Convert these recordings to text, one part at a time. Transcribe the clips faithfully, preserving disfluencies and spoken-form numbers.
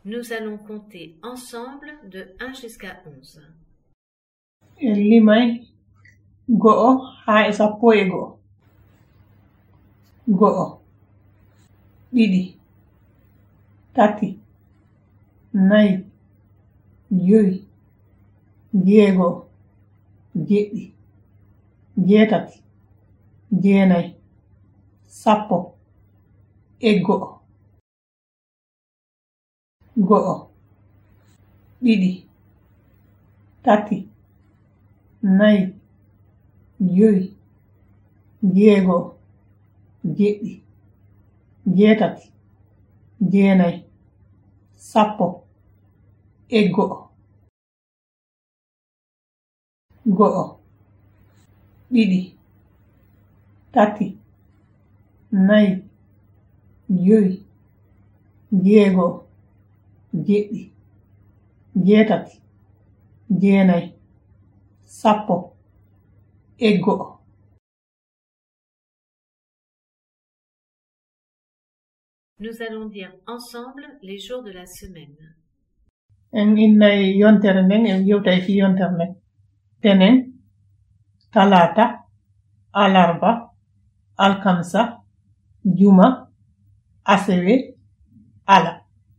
Nous allons compter ensemble de un jusqu'à onze. limay go'o haa e sappo e go'o. Go'o, ɗiɗi, tati, nayi, joyi, jeego'o, jeɗɗi, jeetati, jeenayi, sappo e go'o. Go'o, ɗiɗi, tati, nayi, joyi, jeego'o, jeɗɗi, jeetati, jeenayi, sappo e go'o. Go'o, ɗiɗi, tati, nayi, joyi, jeego'o, jeɗɗi, jeetati, jeenayi, sappo e go'o. Nous allons dire ensemble les jours de la semaine. En innay yontere nden en yewtay fi yontere nden. Tenen, talata, alarba, alkamsa, juma, asewe, ala.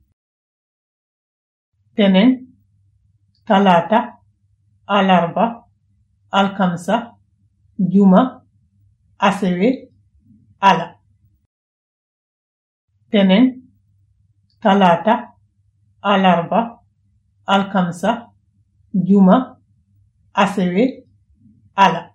Tenen, talata, alarba, alkamsa, juma, asewe, ala. Tenen, talata, alarba, alkamsa, juma, asewe, ala.